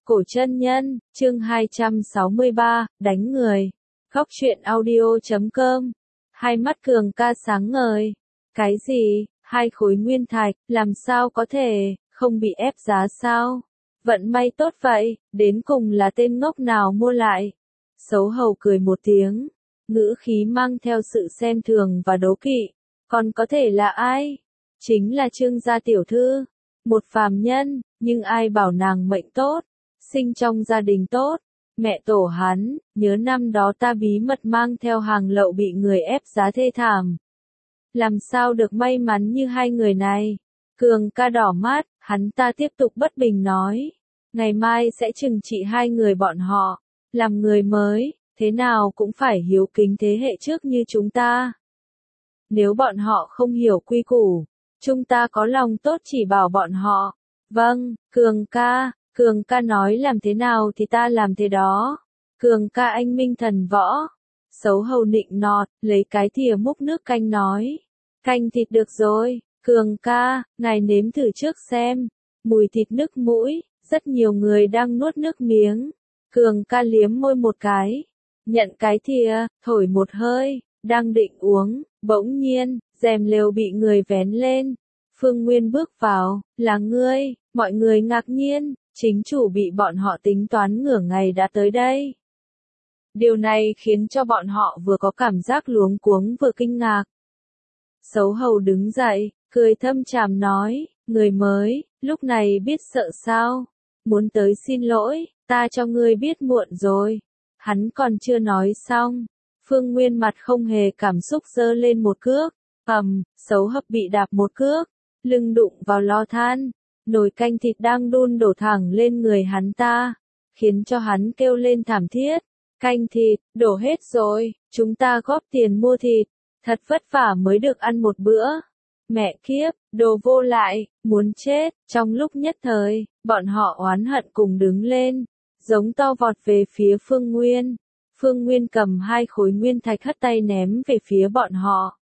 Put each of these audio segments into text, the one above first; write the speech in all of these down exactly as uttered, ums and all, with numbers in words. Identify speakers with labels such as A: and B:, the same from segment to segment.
A: Cổ chân nhân, chương hai trăm sáu mươi ba, đánh người. Góc truyện audio chấm com. Hai mắt Cường ca sáng ngời. Cái gì? Hai khối nguyên thạch, làm sao có thể, không bị ép giá sao? Vận may tốt vậy, đến cùng là tên ngốc nào mua lại? Xấu hầu cười một tiếng, ngữ khí mang theo sự xem thường và đố kỵ. Còn có thể là ai? Chính là Trương gia tiểu thư, một phàm nhân, nhưng ai bảo nàng mệnh tốt, sinh trong gia đình tốt. Mẹ tổ hắn, nhớ năm đó ta bí mật mang theo hàng lậu bị người ép giá thê thảm. Làm sao được may mắn như hai người này? Cường ca đỏ mắt, hắn ta tiếp tục bất bình nói. Ngày mai sẽ trừng trị hai người bọn họ. Làm người mới, thế nào cũng phải hiếu kính thế hệ trước như chúng ta. Nếu bọn họ không hiểu quy củ, chúng ta có lòng tốt chỉ bảo bọn họ. Vâng, Cường ca, Cường ca nói làm thế nào thì ta làm thế đó. Cường ca anh minh thần võ. Xấu hầu nịnh nọt, lấy cái thìa múc nước canh nói. Canh thịt được rồi, Cường ca, ngài nếm thử trước xem. Mùi thịt nức mũi, rất nhiều người đang nuốt nước miếng. Cường ca liếm môi một cái, nhận cái thìa, thổi một hơi, đang định uống, bỗng nhiên, rèm lều bị người vén lên. Phương Nguyên bước vào, là ngươi, mọi người ngạc nhiên, chính chủ bị bọn họ tính toán nửa ngày đã tới đây. Điều này khiến cho bọn họ vừa có cảm giác luống cuống vừa kinh ngạc. Xấu hầu đứng dậy, cười thâm tràm nói, người mới, lúc này biết sợ sao, muốn tới xin lỗi, ta cho ngươi biết muộn rồi. Hắn còn chưa nói xong, Phương Nguyên mặt không hề cảm xúc giơ lên một cước, ầm, xấu hấp bị đạp một cước, lưng đụng vào lò than, nồi canh thịt đang đun đổ thẳng lên người hắn ta, khiến cho hắn kêu lên thảm thiết. Canh thịt, đổ hết rồi, chúng ta góp tiền mua thịt, thật vất vả mới được ăn một bữa. Mẹ kiếp, đồ vô lại, muốn chết. Trong lúc nhất thời, bọn họ oán hận cùng đứng lên, giống to vọt về phía Phương Nguyên. Phương Nguyên cầm hai khối nguyên thạch hất tay ném về phía bọn họ.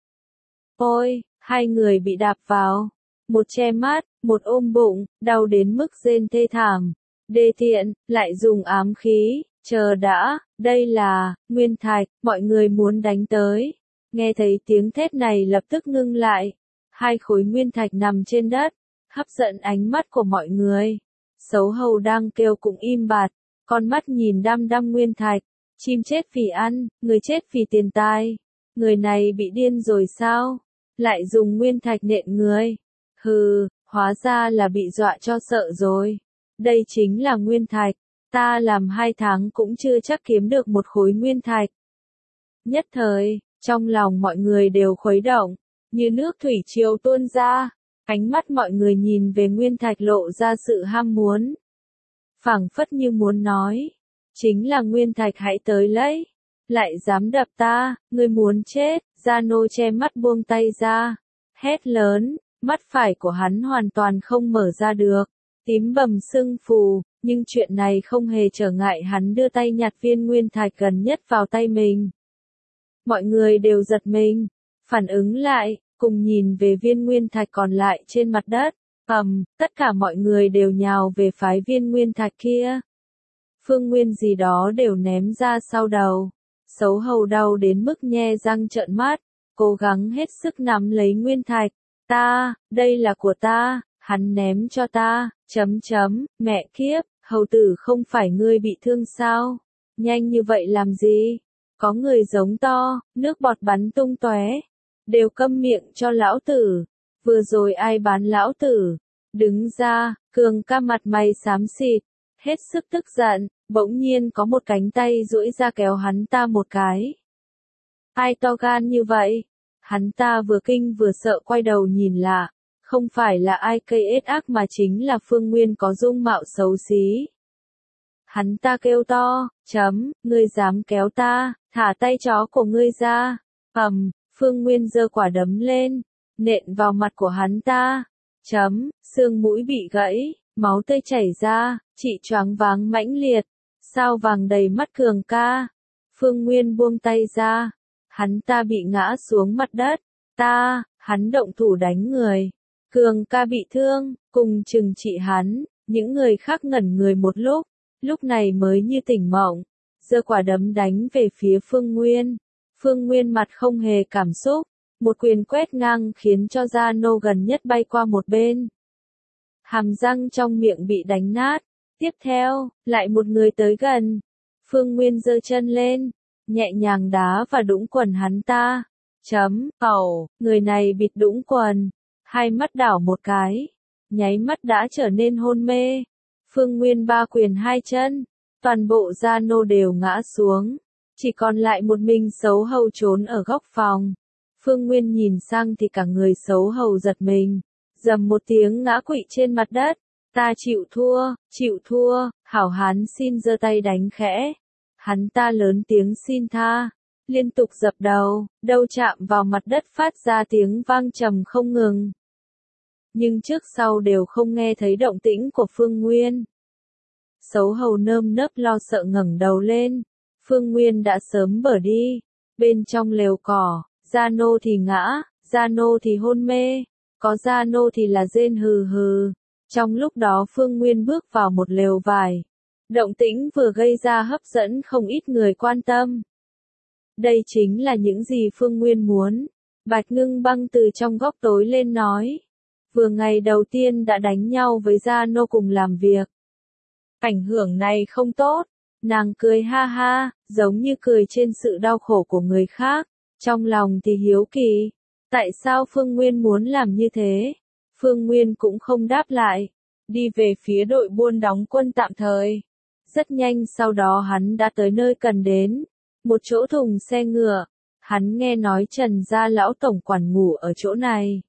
A: Ôi, hai người bị đạp vào, một che mắt, một ôm bụng, đau đến mức rên thê thảm. Đê tiện, lại dùng ám khí, chờ đã, đây là, nguyên thạch, mọi người muốn đánh tới. Nghe thấy tiếng thét này lập tức ngưng lại. Hai khối nguyên thạch nằm trên đất, hấp dẫn ánh mắt của mọi người. Xấu hầu đang kêu cũng im bặt, con mắt nhìn đăm đăm nguyên thạch. Chim chết vì ăn, người chết vì tiền tài. Người này bị điên rồi sao? Lại dùng nguyên thạch nện người. Hừ, hóa ra là bị dọa cho sợ rồi. Đây chính là nguyên thạch. Ta làm hai tháng cũng chưa chắc kiếm được một khối nguyên thạch. Nhất thời, trong lòng mọi người đều khuấy động, như nước thủy triều tuôn ra, ánh mắt mọi người nhìn về nguyên thạch lộ ra sự ham muốn. Phảng phất như muốn nói, chính là nguyên thạch hãy tới lấy, lại dám đập ta, ngươi muốn chết. Gia Nô che mắt buông tay ra, hét lớn, mắt phải của hắn hoàn toàn không mở ra được, tím bầm sưng phù, nhưng chuyện này không hề trở ngại hắn đưa tay nhặt viên nguyên thạch gần nhất vào tay mình. Mọi người đều giật mình, phản ứng lại, cùng nhìn về viên nguyên thạch còn lại trên mặt đất. Ầm, tất cả mọi người đều nhào về phái viên nguyên thạch kia. Phương Nguyên gì đó đều ném ra sau đầu. Xấu hầu đau đến mức nhe răng trợn mắt, cố gắng hết sức nắm lấy nguyên thạch. Ta, đây là của ta, hắn ném cho ta, chấm chấm, mẹ kiếp, hầu tử không phải ngươi bị thương sao? Nhanh như vậy làm gì? Có người giống to, nước bọt bắn tung tóe. Đều câm miệng cho lão tử. Vừa rồi ai bán lão tử? Đứng ra, Cường ca mặt mày xám xịt, hết sức tức giận, bỗng nhiên có một cánh tay duỗi ra kéo hắn ta một cái. Ai to gan như vậy? Hắn ta vừa kinh vừa sợ quay đầu nhìn lại, không phải là ai cây ết ác mà chính là Phương Nguyên có dung mạo xấu xí. Hắn ta kêu to, chấm, ngươi dám kéo ta, thả tay chó của ngươi ra. Ầm, Phương Nguyên giơ quả đấm lên, nện vào mặt của hắn ta. Chấm, xương mũi bị gãy, máu tươi chảy ra, chị choáng váng mãnh liệt, sao vàng đầy mắt Cường ca. Phương Nguyên buông tay ra, hắn ta bị ngã xuống mặt đất. Ta, hắn động thủ đánh người. Cường ca bị thương, cùng trừng trị hắn, những người khác ngẩn người một lúc, lúc này mới như tỉnh mộng, giơ quả đấm đánh về phía Phương Nguyên. Phương Nguyên mặt không hề cảm xúc, một quyền quét ngang khiến cho da nô gần nhất bay qua một bên. Hàm răng trong miệng bị đánh nát. Tiếp theo, lại một người tới gần. Phương Nguyên giơ chân lên, nhẹ nhàng đá và đũng quần hắn ta. Chấm, ẩu, người này bịt đũng quần, hai mắt đảo một cái, nháy mắt đã trở nên hôn mê. Phương Nguyên ba quyền hai chân, toàn bộ gia nô đều ngã xuống, chỉ còn lại một mình xấu hầu trốn ở góc phòng. Phương Nguyên nhìn sang thì cả người xấu hầu giật mình, rầm một tiếng ngã quỵ trên mặt đất. Ta chịu thua, chịu thua, hảo hán xin giơ tay đánh khẽ. Hắn ta lớn tiếng xin tha, liên tục dập đầu, đầu chạm vào mặt đất phát ra tiếng vang trầm không ngừng. Nhưng trước sau đều không nghe thấy động tĩnh của Phương Nguyên. Xấu hầu nơm nớp lo sợ ngẩng đầu lên, Phương Nguyên đã sớm bỏ đi. Bên trong lều cỏ, Gia Nô thì ngã, Gia Nô thì hôn mê, có Gia Nô thì là rên hừ hừ. Trong lúc đó Phương Nguyên bước vào một lều vải. Động tĩnh vừa gây ra hấp dẫn không ít người quan tâm. Đây chính là những gì Phương Nguyên muốn. Bạch Ngưng Băng từ trong góc tối lên nói. Vừa ngày đầu tiên đã đánh nhau với Gia Nô cùng làm việc. Ảnh hưởng này không tốt. Nàng cười ha ha, giống như cười trên sự đau khổ của người khác. Trong lòng thì hiếu kỳ. Tại sao Phương Nguyên muốn làm như thế? Phương Nguyên cũng không đáp lại. Đi về phía đội buôn đóng quân tạm thời. Rất nhanh sau đó hắn đã tới nơi cần đến. Một chỗ thùng xe ngựa. Hắn nghe nói Trần gia lão tổng quản ngủ ở chỗ này.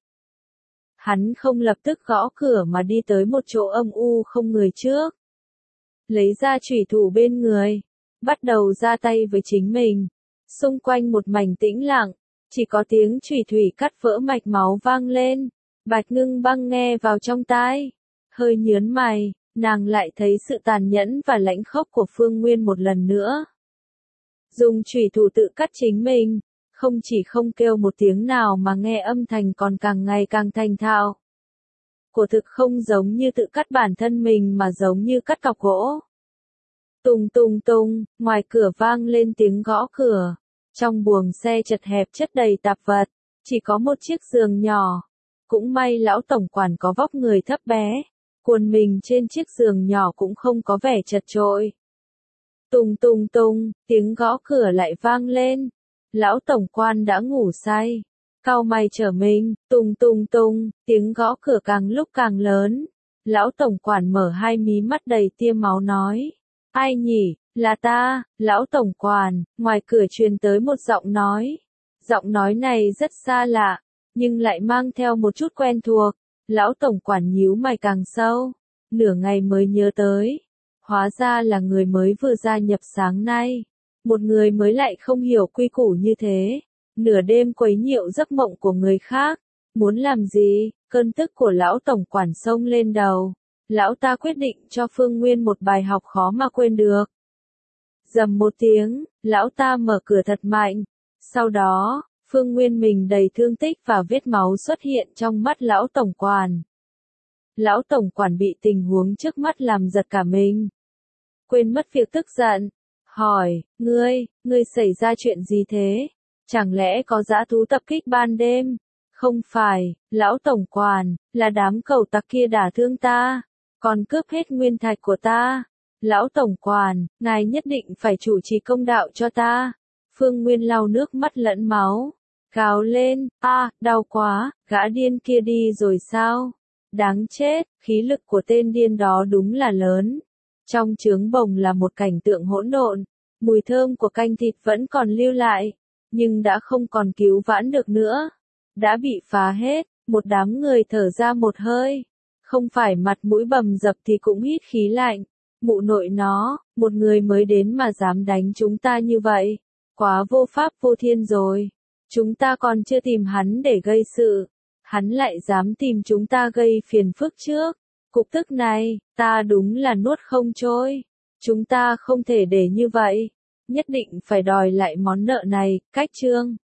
A: Hắn không lập tức gõ cửa mà đi tới một chỗ âm u không người trước. Lấy ra chủy thủ bên người. Bắt đầu ra tay với chính mình. Xung quanh một mảnh tĩnh lặng. Chỉ có tiếng chủy thủy cắt vỡ mạch máu vang lên. Bạch Ngưng Băng nghe vào trong tai. Hơi nhớn mày, nàng lại thấy sự tàn nhẫn và lãnh khốc của Phương Nguyên một lần nữa. Dùng chủy thủ tự cắt chính mình, không chỉ không kêu một tiếng nào mà nghe âm thanh còn càng ngày càng thành thạo. Của thực không giống như tự cắt bản thân mình mà giống như cắt cọc gỗ. Tùng tùng tùng, ngoài cửa vang lên tiếng gõ cửa. Trong buồng xe chật hẹp chất đầy tạp vật, chỉ có một chiếc giường nhỏ. Cũng may lão tổng quản có vóc người thấp bé, cuộn mình trên chiếc giường nhỏ cũng không có vẻ chật chội. Tùng tùng tùng, tiếng gõ cửa lại vang lên. Lão tổng quan đã ngủ say. Cau mày trở mình, tùng tùng tùng, tiếng gõ cửa càng lúc càng lớn. Lão tổng quản mở hai mí mắt đầy tia máu nói. Ai nhỉ, là ta, lão tổng quản, ngoài cửa truyền tới một giọng nói. Giọng nói này rất xa lạ, nhưng lại mang theo một chút quen thuộc. Lão tổng quản nhíu mày càng sâu, nửa ngày mới nhớ tới. Hóa ra là người mới vừa gia nhập sáng nay. Một người mới lại không hiểu quy củ như thế. Nửa đêm quấy nhiễu giấc mộng của người khác. Muốn làm gì? Cơn tức của lão tổng quản xông lên đầu. Lão ta quyết định cho Phương Nguyên một bài học khó mà quên được. Rầm một tiếng, lão ta mở cửa thật mạnh. Sau đó, Phương Nguyên mình đầy thương tích và vết máu xuất hiện trong mắt lão tổng quản. Lão tổng quản bị tình huống trước mắt làm giật cả mình. Quên mất việc tức giận. Hỏi, ngươi, ngươi xảy ra chuyện gì thế? Chẳng lẽ có dã thú tập kích ban đêm? Không phải, lão tổng quản, là đám cẩu tặc kia đả thương ta, còn cướp hết nguyên thạch của ta. Lão tổng quản, ngài nhất định phải chủ trì công đạo cho ta. Phương Nguyên lau nước mắt lẫn máu. Gào lên, a, à, đau quá, gã điên kia đi rồi sao? Đáng chết, khí lực của tên điên đó đúng là lớn. Trong trướng bồng là một cảnh tượng hỗn độn, mùi thơm của canh thịt vẫn còn lưu lại, nhưng đã không còn cứu vãn được nữa. Đã bị phá hết, một đám người thở ra một hơi. Không phải mặt mũi bầm dập thì cũng hít khí lạnh. Mụ nội nó, một người mới đến mà dám đánh chúng ta như vậy. Quá vô pháp vô thiên rồi. Chúng ta còn chưa tìm hắn để gây sự. Hắn lại dám tìm chúng ta gây phiền phức trước. Cục tức này, ta đúng là nuốt không trôi. Chúng ta không thể để như vậy. Nhất định phải đòi lại món nợ này, cách chương.